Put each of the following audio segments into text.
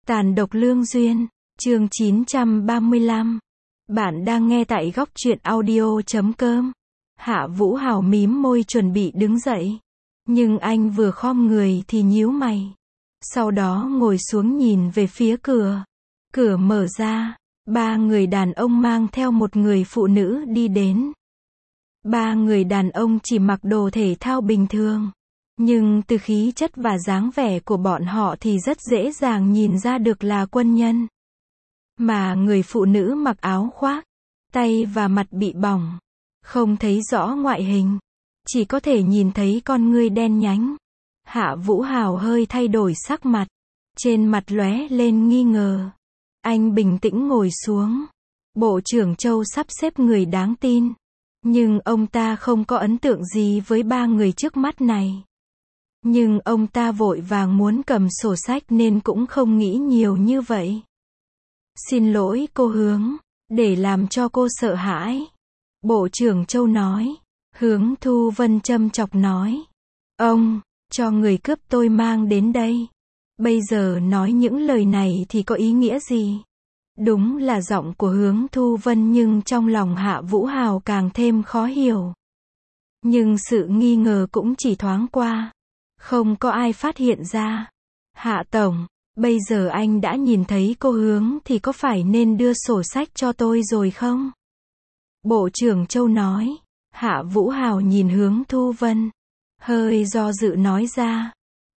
Tàn độc lương duyên, chương 935. Bạn đang nghe tại góc truyện audio.com. Hạ Vũ Hào mím môi chuẩn bị đứng dậy. Nhưng anh vừa khom người thì nhíu mày. Sau đó ngồi xuống nhìn về phía cửa. Cửa mở ra, ba người đàn ông mang theo một người phụ nữ đi đến. Ba người đàn ông chỉ mặc đồ thể thao bình thường. Nhưng từ khí chất và dáng vẻ của bọn họ thì rất dễ dàng nhìn ra được là quân nhân. Mà người phụ nữ mặc áo khoác, tay và mặt bị bỏng. Không thấy rõ ngoại hình. Chỉ có thể nhìn thấy con ngươi đen nhánh. Hạ Vũ Hào hơi thay đổi sắc mặt. Trên mặt lóe lên nghi ngờ. Anh bình tĩnh ngồi xuống. Bộ trưởng Châu sắp xếp người đáng tin. Nhưng ông ta không có ấn tượng gì với ba người trước mắt này. Nhưng ông ta vội vàng muốn cầm sổ sách nên cũng không nghĩ nhiều như vậy. Xin lỗi cô Hướng, để làm cho cô sợ hãi. Bộ trưởng Châu nói. Hướng Thu Vân châm chọc nói. Ông, cho người cướp tôi mang đến đây. Bây giờ nói những lời này thì có ý nghĩa gì? Đúng là giọng của Hướng Thu Vân nhưng trong lòng Hạ Vũ Hào càng thêm khó hiểu. Nhưng sự nghi ngờ cũng chỉ thoáng qua. Không có ai phát hiện ra. Hạ Tổng, bây giờ anh đã nhìn thấy cô Hướng thì có phải nên đưa sổ sách cho tôi rồi không? Bộ trưởng Châu nói. Hạ Vũ Hào nhìn Hướng Thu Vân. Hơi do dự nói ra.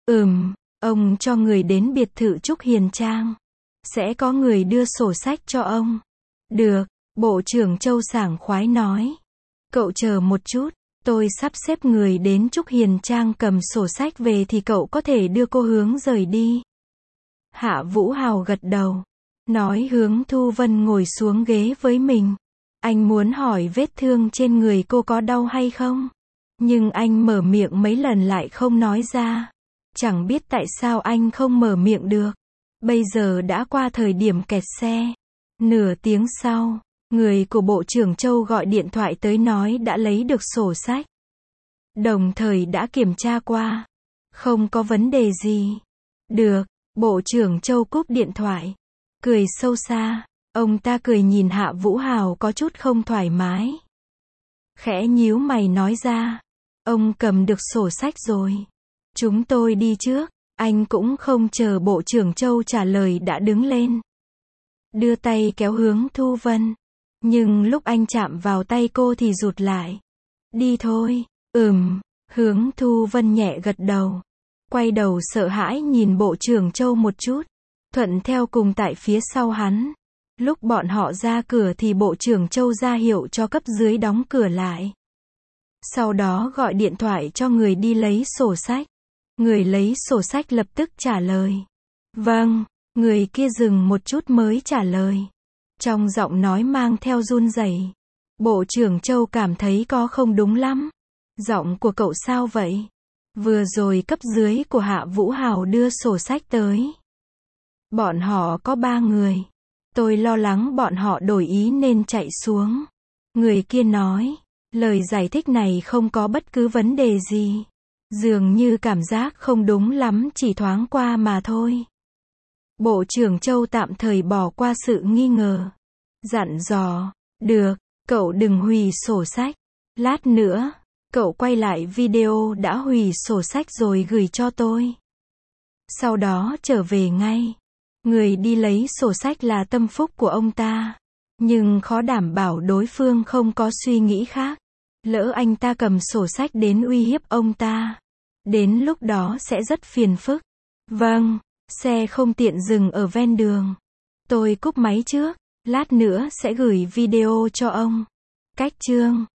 Ông cho người đến biệt thự Trúc Hiền Trang. Sẽ có người đưa sổ sách cho ông. Được, Bộ trưởng Châu sảng khoái nói. Cậu chờ một chút. Tôi sắp xếp người đến Trúc Hiền Trang cầm sổ sách về thì cậu có thể đưa cô Hướng rời đi. Hạ Vũ Hào gật đầu. Nói Hướng Thu Vân ngồi xuống ghế với mình. Anh muốn hỏi vết thương trên người cô có đau hay không? Nhưng anh mở miệng mấy lần lại không nói ra. Chẳng biết tại sao anh không mở miệng được. Bây giờ đã qua thời điểm kẹt xe. Nửa tiếng sau. Người của Bộ trưởng Châu gọi điện thoại tới nói đã lấy được sổ sách. Đồng thời đã kiểm tra qua. Không có vấn đề gì. Được, Bộ trưởng Châu cúp điện thoại. Cười sâu xa. Ông ta cười nhìn Hạ Vũ Hào có chút không thoải mái. Khẽ nhíu mày nói ra. Ông cầm được sổ sách rồi. Chúng tôi đi trước. Anh cũng không chờ Bộ trưởng Châu trả lời đã đứng lên. Đưa tay kéo Hướng Thu Vân. Nhưng lúc anh chạm vào tay cô thì rụt lại. Đi thôi. Hướng Thu Vân nhẹ gật đầu. Quay đầu sợ hãi nhìn Bộ trưởng Châu một chút. Thuận theo cùng tại phía sau hắn. Lúc bọn họ ra cửa thì Bộ trưởng Châu ra hiệu cho cấp dưới đóng cửa lại. Sau đó gọi điện thoại cho người đi lấy sổ sách. Người lấy sổ sách lập tức trả lời. Vâng, người kia dừng một chút mới trả lời. Trong giọng nói mang theo run rẩy. Bộ trưởng Châu cảm thấy có không đúng lắm. Giọng của cậu sao vậy? Vừa rồi cấp dưới của Hạ Vũ Hào đưa sổ sách tới. Bọn họ có 3 người. Tôi lo lắng bọn họ đổi ý nên chạy xuống. Người kia nói. Lời giải thích này không có bất cứ vấn đề gì. Dường như cảm giác không đúng lắm chỉ thoáng qua mà thôi. Bộ trưởng Châu tạm thời bỏ qua sự nghi ngờ. Dặn dò. Được, cậu đừng hủy sổ sách. Lát nữa, cậu quay lại video đã hủy sổ sách rồi gửi cho tôi. Sau đó trở về ngay. Người đi lấy sổ sách là tâm phúc của ông ta. Nhưng khó đảm bảo đối phương không có suy nghĩ khác. Lỡ anh ta cầm sổ sách đến uy hiếp ông ta. Đến lúc đó sẽ rất phiền phức. Vâng, xe không tiện dừng ở ven đường. Tôi cúp máy trước. Lát nữa sẽ gửi video cho ông. Cách chương